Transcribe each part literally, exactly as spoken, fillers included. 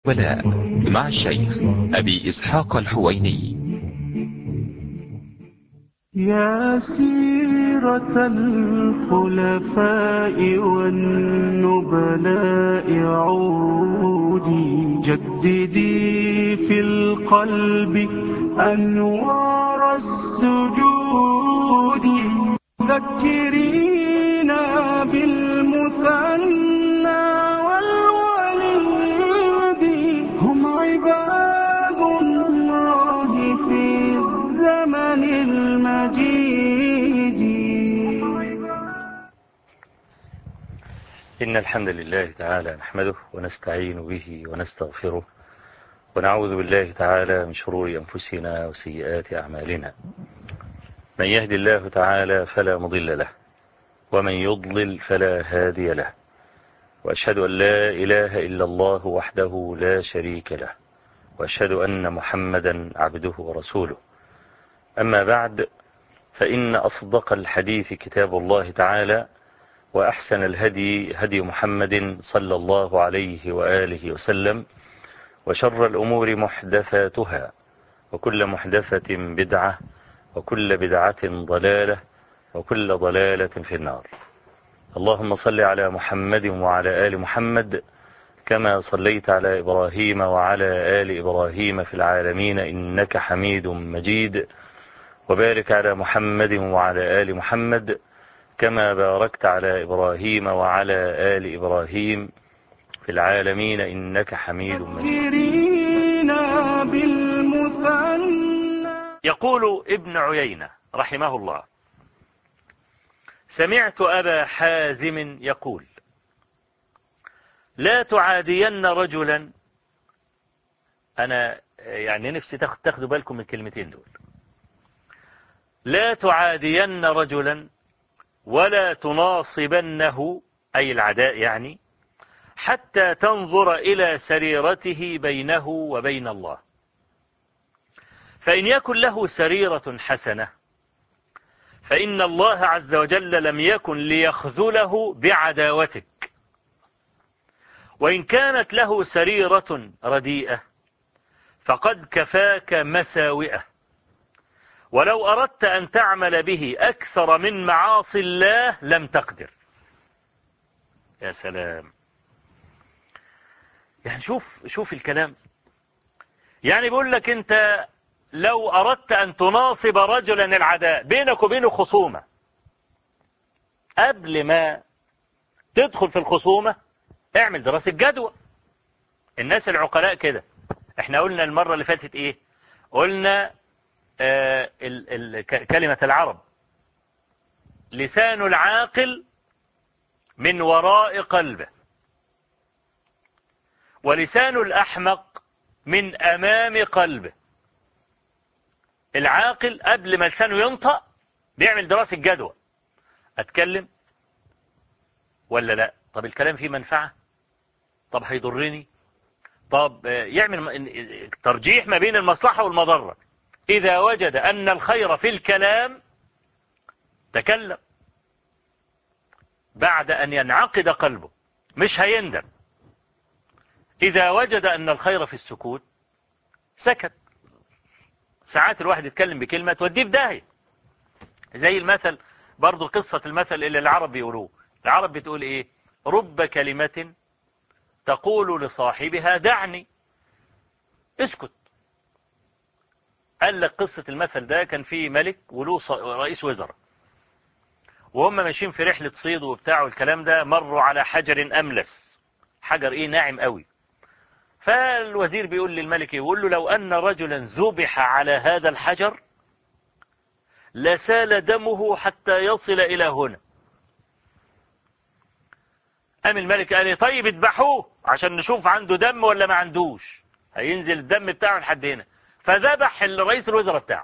ولاء مع الشيخ أبي إسحاق الحويني. يا سيرة الخلفاء والنبلاء عودي جددي في القلب أنوار السجود ذكرينا بالمثنى والوليد هم عباد الله في الزمن المجيد. إن الحمد لله تعالى نحمده ونستعين به ونستغفره ونعوذ بالله تعالى من شرور أنفسنا وسيئات أعمالنا. من يهدي الله تعالى فلا مضل له ومن يضلل فلا هادي له، وأشهد أن لا إله إلا الله وحده لا شريك له، وأشهد أن محمدا عبده ورسوله. أما بعد، فإن أصدق الحديث كتاب الله تعالى، وأحسن الهدي هدي محمد صلى الله عليه وآله وسلم، وشر الأمور محدثاتها، وكل محدثة بدعة، وكل بدعة ضلالة، وكل ضلالة في النار. اللهم صل على محمد وعلى آل محمد كما صليت على إبراهيم وعلى آل إبراهيم في العالمين إنك حميد مجيد، وبارك على محمد وعلى آل محمد كما باركت على إبراهيم وعلى آل إبراهيم في العالمين إنك حميد مجيد. يقول ابن عيينة رحمه الله: سمعت أبا حازم يقول: لا تعادين رجلا. أنا يعني نفسي تاخدوا بالكم من الكلمتين دول. لا تعادين رجلا ولا تناصبنه، أي العداء يعني، حتى تنظر إلى سريرته بينه وبين الله، فإن يكن له سريرة حسنة فإن الله عز وجل لم يكن ليخذله بعداوتك، وإن كانت له سريرة رديئة فقد كفاك مساوئه، ولو أردت أن تعمل به أكثر من معاصي الله لم تقدر. يا سلام، يعني شوف شوف الكلام. يعني بيقول لك أنت لو أردت أن تناصب رجلا العداء، بينك وبينه خصومة، قبل ما تدخل في الخصومة اعمل دراسة جدوى. الناس العقلاء كده. احنا قلنا المرة اللي فاتت ايه؟ قلنا آه ال ال كلمة العرب: لسان العاقل من وراء قلبه، ولسان الأحمق من أمام قلبه. العاقل قبل ما لسانه ينطق بيعمل دراسة جدوى: أتكلم ولا لا؟ طب الكلام فيه منفعة؟ طب هيضرني؟ طب يعمل ترجيح ما بين المصلحة والمضرة. إذا وجد أن الخير في الكلام تكلم بعد أن ينعقد قلبه، مش هيندم. إذا وجد أن الخير في السكوت سكت. ساعات الواحد يتكلم بكلمة توديه في داهية، زي المثل برضو، قصة المثل اللي العرب بيقولوه. العرب بتقول إيه؟ رب كلمة تقول لصاحبها دعني. اسكت. قال لك قصة المثل ده كان فيه ملك وله رئيس وزراء، وهم ماشيين في رحلة صيد وبتاع والكلام ده، مروا على حجر أملس، حجر إيه ناعم قوي. فالوزير بيقول للملك، يقول له: لو أن رجلا ذبح على هذا الحجر لسال دمه حتى يصل إلى هنا. قام الملك قال: طيب اذبحوه عشان نشوف عنده دم ولا ما عندوش، هينزل الدم بتاعه لحد هنا. فذبح الرئيس الوزراء بتاعه.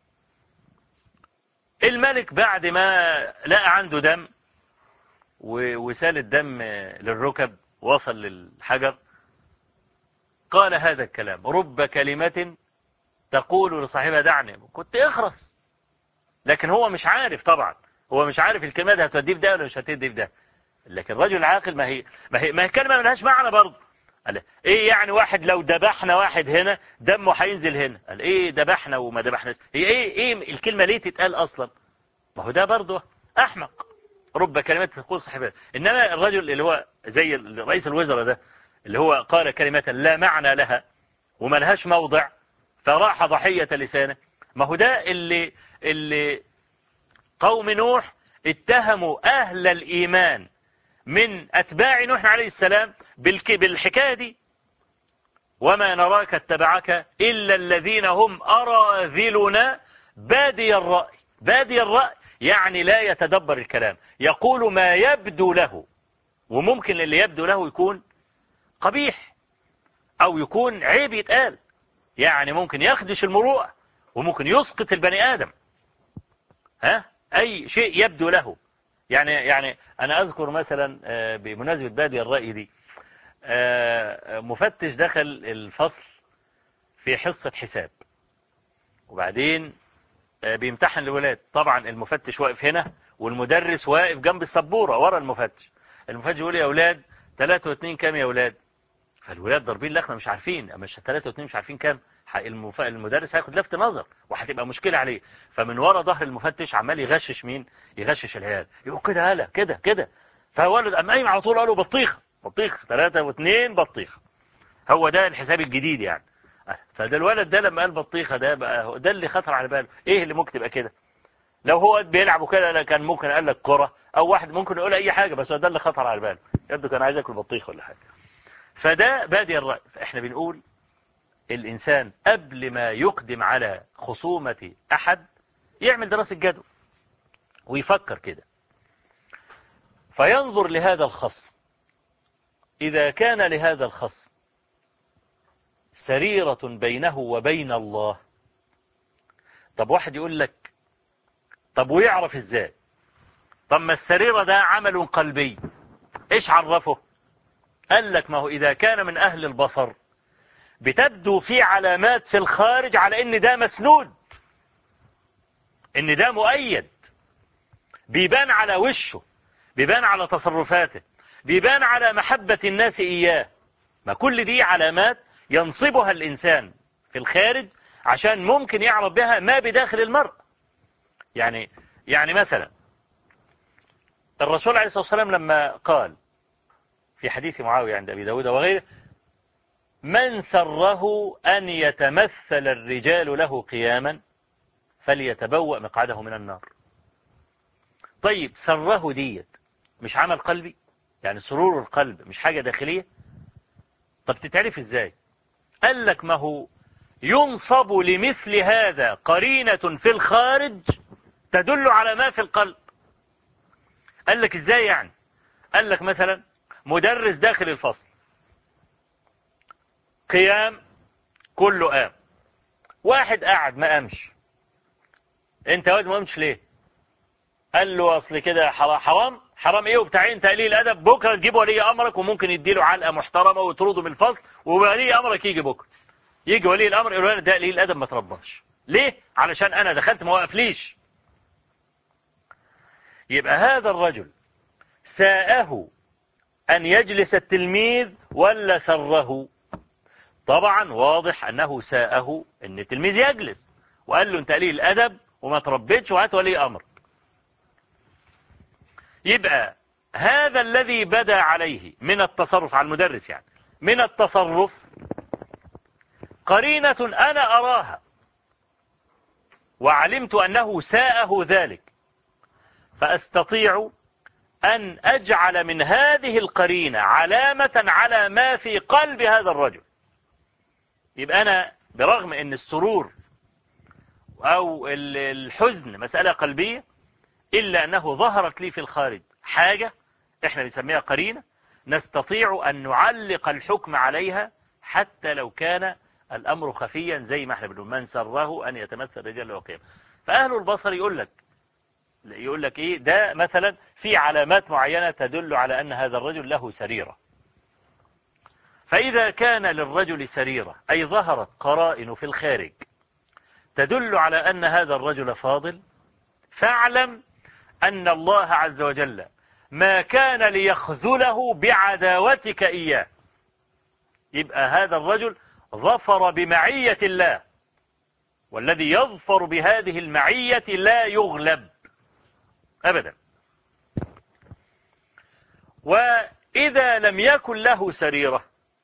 الملك بعد ما لقى عنده دم وسال الدم للركب وصل للحجر، قال هذا الكلام: رب كلمة تقول لصاحبها دعني. كنت اخرس. لكن هو مش عارف، طبعا هو مش عارف الكلمة دي هتوديه في ده ولا مش هتوديه في ده. لكن الرجل العاقل ما هي ما هي ما هي كلمة ما لهاش معنى برضه. قال ايه يعني واحد لو ذبحنا واحد هنا دمه هينزل هنا؟ قال ايه ذبحنا وما ذبحناش؟ هي ايه ايه الكلمه ليه تتقال اصلا؟ ما هو ده برضه احمق. رب كلمات تقول صاحبها. انما الرجل اللي هو زي رئيس الوزراء ده اللي هو قال كلمه لا معنى لها وما لهاش موضع فراح ضحيه لسانه، ما هو ده اللي اللي قوم نوح اتهموا اهل الايمان من اتباع نوح عليه السلام بالحكايه دي. وما نراك اتبعك الا الذين هم اراذلنا بادي الراي. بادي الراي يعني لا يتدبر الكلام، يقول ما يبدو له، وممكن اللي يبدو له يكون قبيح او يكون عيب يتقال، يعني ممكن يخدش المروءه وممكن يسقط البني ادم. ها اي شيء يبدو له. يعني يعني انا اذكر مثلا بمناسبه بادي الراي دي، مفتش دخل الفصل في حصه حساب وبعدين بيمتحن الولاد. طبعا المفتش واقف هنا والمدرس واقف جنب السبوره ورا المفتش. المفتش يقول يا اولاد ثلاثة واثنين كام يا اولاد؟ فالولاد ضاربين لخنه مش عارفين، مش ثلاثة واثنين مش عارفين كام. المدرس هياخد لفت نظر وهتبقى مشكله عليه. فمن ورا ظهر المفتش عمال يغشش مين؟ يغشش العيال. يقول كده هلا كده كده. فولد قام قايم على طول قال له بطيخه بطيخه ثلاثة واثنين بطيخه. هو ده الحساب الجديد يعني. فده الولد ده لما قال بطيخه ده بقى ده اللي خطر على باله. ايه اللي ممكن تبقى كده؟ لو هو بيلعب وكده كان ممكن قال لك كره او واحد ممكن يقول اي حاجه، بس ده اللي خطر على باله. يبدو كان عايز ياكل بطيخه ولا حاجه. فده بادي الراي. فاحنا بنقول الانسان قبل ما يقدم على خصومه احد يعمل دراسه جدوى ويفكر كده، فينظر لهذا الخصم. اذا كان لهذا الخصم سريرة بينه وبين الله. طب واحد يقول لك طب ويعرف ازاي؟ طب ما السريرة ده عمل قلبي، ايش عرفه؟ قال لك ما هو اذا كان من اهل البصر بتبدو في علامات في الخارج على ان ده مسنود، ان ده مؤيد، بيبان على وشه، بيبان على تصرفاته، بيبان على محبة الناس اياه. ما كل دي علامات ينصبها الإنسان في الخارج عشان ممكن يعرف بها ما بداخل المرء. يعني يعني مثلا الرسول عليه الصلاة والسلام لما قال في حديث معاوية عند أبي داود وغيره من سره أن يتمثل الرجال له قياما فليتبوأ مقعده من النار. طيب سره ديت مش عمل قلبي؟ يعني سرور القلب مش حاجة داخلية؟ طب تتعرف ازاي؟ قال لك ما هو ينصب لمثل هذا قرينة في الخارج تدل على ما في القلب. قال لك ازاي يعني؟ قال لك مثلا مدرس داخل الفصل قيام كله قام، واحد قاعد ما قامش. انت واد ما قامش ليه؟ قال له اصل كده حرام. حرام ايه وبتاعين تقليل الادب؟ بكره تجيب ولي امرك وممكن يديله علقه محترمه ويطرده من الفصل، وولي امرك يجي بكره. يجي ولي الامر يقول له ده قليل الادب ما ترباش. ليه؟ علشان انا دخلت ما وقفليش. يبقى هذا الرجل ساءه ان يجلس التلميذ ولا سره؟ طبعا واضح انه ساءه ان التلميذ يجلس وقال له انت قليل الادب وما تربيتش وهات ولي امر. يبقى هذا الذي بدا عليه من التصرف على المدرس يعني من التصرف قرينة أنا أراها وعلمت أنه ساءه ذلك، فأستطيع أن أجعل من هذه القرينة علامة على ما في قلب هذا الرجل. يبقى أنا برغم أن السرور أو الحزن مسألة قلبية إلا أنه ظهرت لي في الخارج حاجة إحنا بنسميها قرينة نستطيع أن نعلق الحكم عليها حتى لو كان الأمر خفيا زي ما احنا بنقول من سره أن يتمثل رجال له قيام. فأهل البصر يقول لك يقول لك إيه ده مثلا في علامات معينة تدل على أن هذا الرجل له سريرة. فإذا كان للرجل سريرة أي ظهرت قرائن في الخارج تدل على أن هذا الرجل فاضل، فاعلم أن الله عز وجل ما كان ليخذله بعداوتك إياه. يبقى هذا الرجل ظفر بمعية الله، والذي يظفر بهذه المعية لا يغلب أبدا. وإذا لم يكن له سريرة،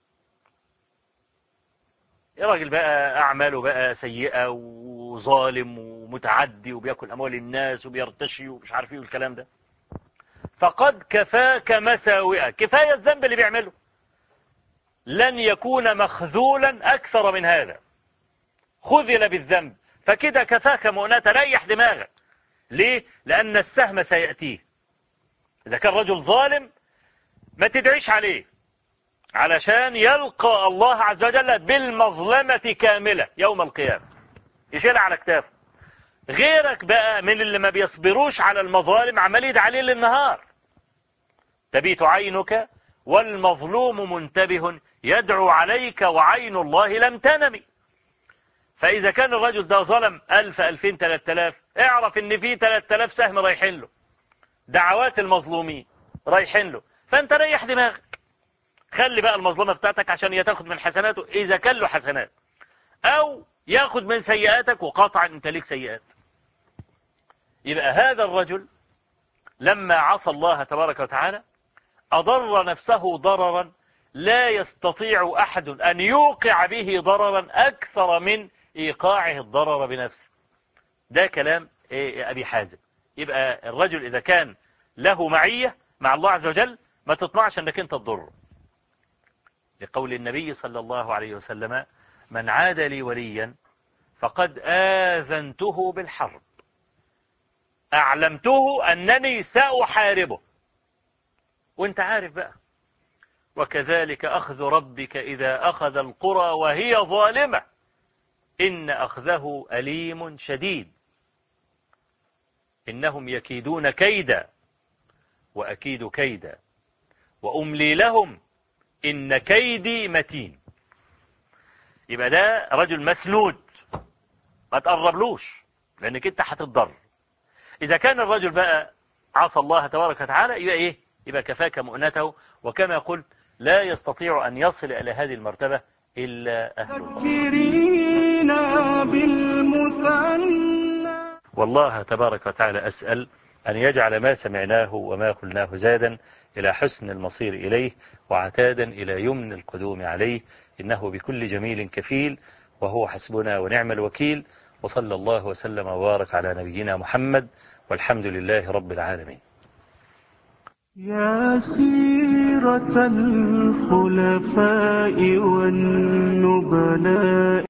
يا راجل بقى أعماله بقى سيئة وظالم ومتعدي وبيأكل أموال الناس وبيرتشي ومش عارف ايه والكلام ده، فقد كفاك مساوئة، كفاية الذنب اللي بيعمله، لن يكون مخذولا أكثر من هذا، خذل بالذنب، فكده كفاك مؤنة، ريح دماغك. ليه؟ لأن السهم سيأتيه. إذا كان رجل ظالم ما تدعيش عليه، علشان يلقى الله عز وجل بالمظلمة كاملة يوم القيامة، يشيل على كتافه. غيرك بقى من اللي ما بيصبروش على المظالم عمال يدعي عليه للنهار، تبيت عينك والمظلوم منتبه يدعو عليك وعين الله لم تنم. فإذا كان الرجل ده ظلم ألف ألفين ثلاثة آلاف، اعرف إن في ثلاثة آلاف سهم رايحين له، دعوات المظلومين رايحين له، فأنت ريح دماغك. خلي بقى المظلمة بتاعتك عشان يتاخد من حسناته إذا كان له حسنات، أو ياخد من سيئاتك، وقطعا أنت ليك سيئات. يبقى هذا الرجل لما عصى الله تبارك وتعالى أضر نفسه ضررا لا يستطيع أحد أن يوقع به ضررا أكثر من إيقاعه الضرر بنفسه. ده كلام أبي حازم. يبقى الرجل إذا كان له معية مع الله عز وجل ما تطمعش أنك أنت تضره، لقول النبي صلى الله عليه وسلم: من عاد لي وليا فقد آذنته بالحرب، أعلمته أنني سأحاربه. وانت عارف بقى، وكذلك أخذ ربك إذا أخذ القرى وهي ظالمة إن أخذه أليم شديد، إنهم يكيدون كيدا وأكيد كيدا وأملي لهم إن كيدي متين. يبقى ده رجل مسنود، ما تقربلوش لأنك أنت هتتضر. إذا كان الرجل بقى عصى الله تبارك وتعالى يبقى إيه؟ يبقى كفاك مؤنته، وكما قلت لا يستطيع أن يصل إلى هذه المرتبة إلا أهل الله. والله تبارك وتعالى أسأل أن يجعل ما سمعناه وما قلناه زادا إلى حسن المصير إليه، وعتادا إلى يمن القدوم عليه، إنه بكل جميل كفيل، وهو حسبنا ونعم الوكيل. وصلى الله وسلم وبارك على نبينا محمد، والحمد لله رب العالمين. يا سيرة الخلفاء والنبلاء